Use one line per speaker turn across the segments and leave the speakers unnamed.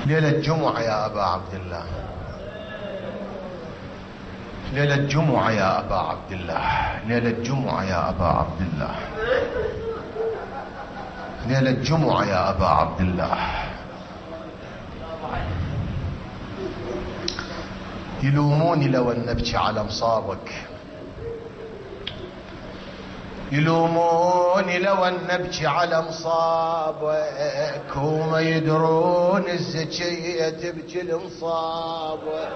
ليلة الجمعة يا أبا عبد الله، ليلة الجمعة يا أبا عبد الله، ليلة الجمعة يا أبا عبد الله، ليلة الجمعة يا أبا عبد الله. يلوموني لو أن نبكي على مصابك، يلوموني لو أن نبكي على مصابك، وما يدرون الزكية تبكي لمصابك.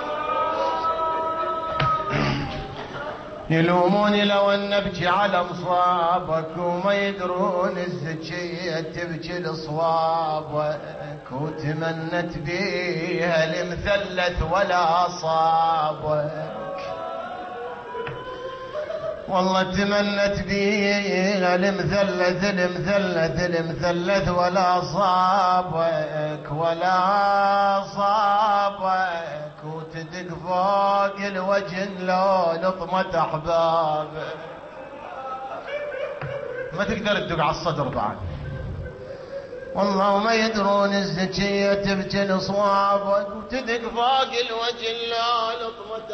يلوموني لو أن نبكي على مصابك، وما يدرون الزكية تبكي لصوابك. وتمنت بيها المثلث ولا صابك، والله تمنت بيها المثلث المثلث المثلث ولا صابك ولا صابك. وتدق فوق الوجه لو لطمة أحبابك، ما تقدر تدق على الصدر بعد. والله ما يدرون الزكية تبكي لصوابك، وتدق فوق الوجه لو لطمة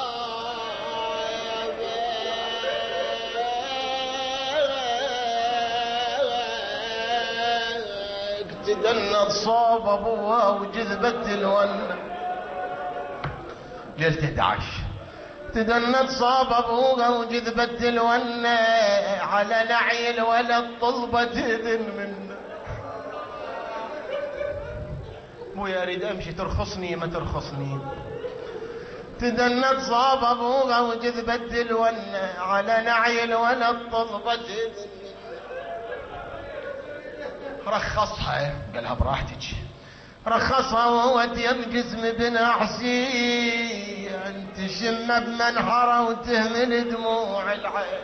أحبابك. تدنت صوب أبوها وجذبت الونة ليلة 11. تدنت صوب أبوها وجذبت الونة، على نعي الولد طلبة تذن منه. مو يريد امشي ترخصني ما ترخصني. تدنت صوب ابوها وجذبت الونة، على نعي الولد طلبت. رخصها قالها براحتك، رخصها وهو ينقسم بن حسين، تشم بمنحره وتهمل دموع العين.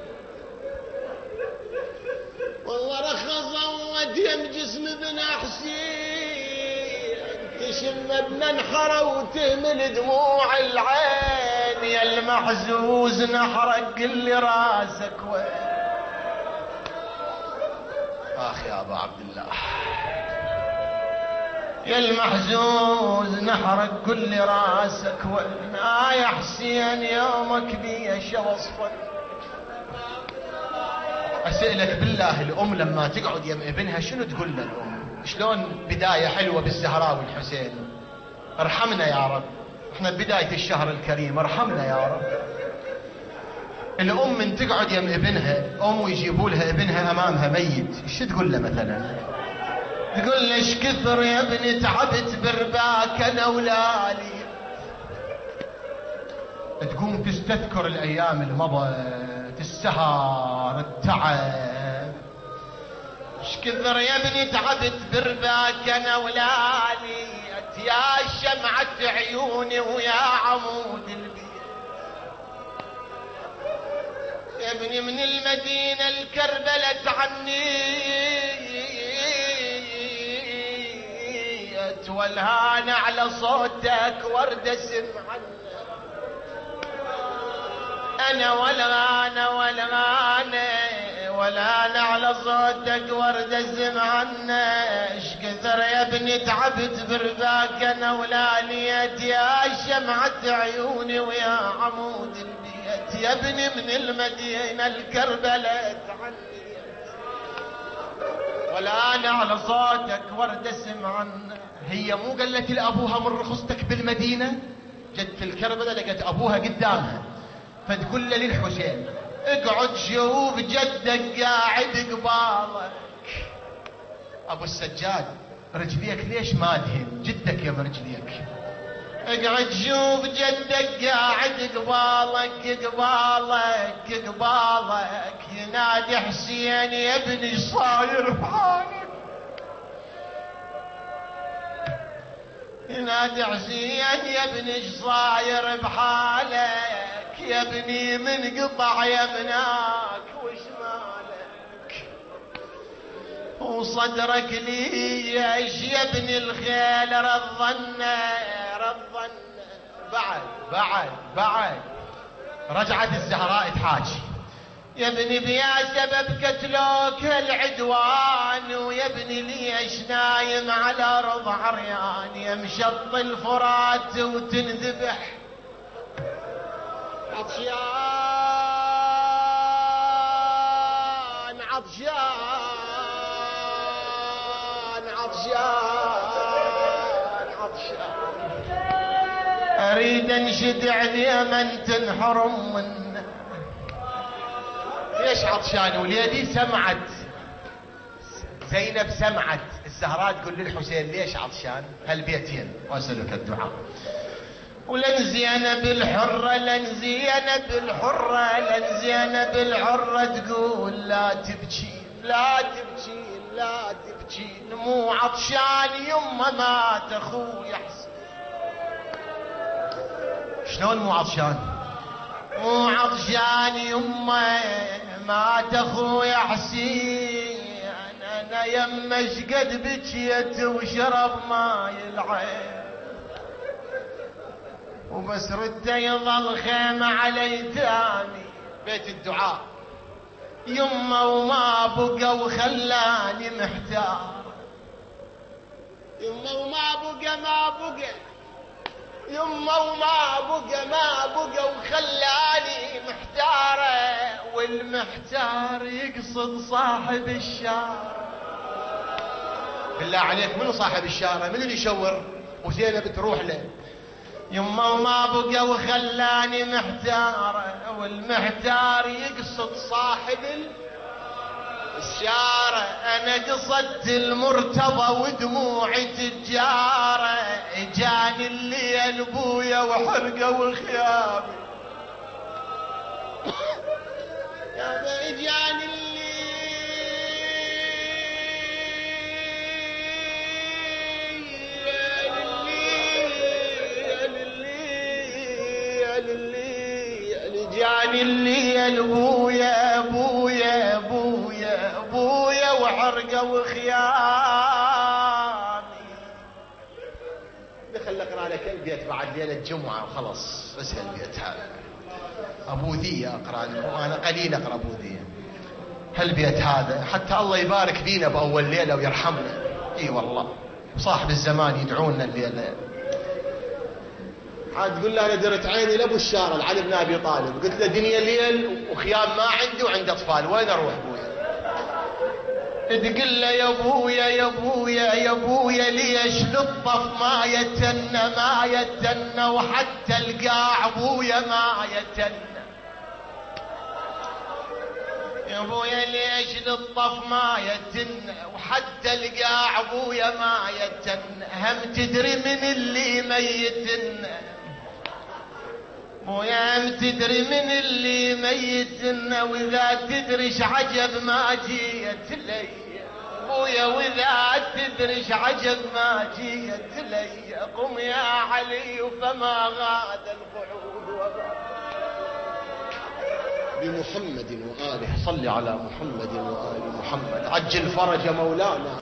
والله رخصها وهو ينقسم بن حسين، تشم بمنحره وتهمل دموع العين. يا المحزوز نحرق اللي راسك وين. اخ يا ابا عبد الله، يا المحزوز نحرق كل راسك وين. يا حسين يومك بيش وصفا. اسألك بالله، الام لما تقعد يم ابنها شنو تقول له الام؟ شلون بداية حلوة بالزهراء والحسين؟ ارحمنا يا رب، احنا بداية الشهر الكريم، ارحمنا يا رب. الام من تقعد يم ابنها، ام ويجيبوا لها ابنها امامها ميت، ايش تقول له مثلا؟ تقول له ايش كثر يا ابني تعبت برباك انا ولالي. تقوم تستذكر الايام اللي مضت، السهر، التعب. ايش كثر يا ابني تعبت برباك انا ولالي، يا شمعة عيوني ويا عمود البيت. يا ابني من المدينة الكربلة عني، والهان على صوتك ورد سمعنا. انا والغانا والهان على صوتك ورد سمعنا. ايش كثر يا ابني تعبت برباك انا ولاليت، يا شمعة عيوني ويا عمود البيت. يا ابني من المدينة الكربلة عني، والآن على صوتك ورد سمعنا. هي مو قالت لأبوها من رخصتك بالمدينة؟ جت في الكربلة لقت أبوها قدامها، فتقول له للحسين اقعد شوف جدك قاعد قبالك. أبو السجاد رجليك ليش ما دهن؟ جدك يا برجليك. اقعد شوف جدك قاعد قبالك قبالك قبالك. ينادي حسين يا ابني صاير بحالك. ينادي حسين يا ابني صاير بحالك. يا ابني من قطع يا ابناك وش مالك؟ وصدرك ليش يا ابني الخيل رضنا بعد رجعت الزهراء تحاجي. يا ابني بيا سبب قتلوك العدوان، ويا ابني ليش نايم على ارض عريان، يا مشط الفرات وتنذبح عطشان عطشان عطشان عطشان، اريد انشد عذيما تنحرم منه. ليش عطشان؟ وليدي سمعت زينب، سمعت الزهراء تقول للحسين ليش عطشان؟ هالبيتين واسألك الدعاء. ولن زينب الحرة، لن زينب الحرة، لن زينب الحرة تقول لا تبكين لا تبكين لا تبكين، مو عطشان يمه مات اخوي حسين. شلون مو عطشان؟ مو عطشان يمه مات اخوي حسين، انا يمه شقد بكيت وشرب ماي العين، وبس رد يظل خيمه على يتامي بيت الدعاء، يمه وما بقى وخلاني محتار، يمه وما بقى ما بقى، يمه وما بقى ما بقى وخلاني محتاره، والمحتار يقصد صاحب الشارع. بالله عليك منو صاحب الشارع؟ من اللي يشور وزينب تروح له؟ يمه وما بقى وخلاني محتاره، والمحتار يقصد صاحب الشارع، انا قصدت المرتضى ودموعي تجاره، اجاني الليل بويا وحرقه وخيامي، يا اجاني جاني الليل بويا بويا بويا بويا وحرقه وخيامي. خل اقرا لك البيت بعد ليله الجمعه وخلص، بس هالبيت هذا ابو ذي اقرا لكم، انا قليل اقرا ابو ذي. هالبيت هذا حتى الله يبارك فينا باول ليله ويرحمنا. اي والله صاحب الزمان يدعونا الليله. عاد تقول له انا درت عيني لابو الشارع علي بن ابي طالب، قلت له دنيا ليل وخيام ما عندي وعندي اطفال، وين اروح ابويا؟ تقول له يا ابويا يا ابويا يا ابويا ليش للطف ما يتن ما يتن، وحتى القاع ابويا ما يتن، يا ابويا ليش للطف ما يتن، وحتى القاع ابويا ما يتن، هم تدري من اللي ميتن، ابويا هم تدري من اللي ميتنا، واذا تدري عجب ما جيت لي، ابويا واذا تدري عجب ما جيت لي، قم يا علي فما غاد القعود بمحمد وآله. صل على محمد وآل محمد، عجل فرج مولانا.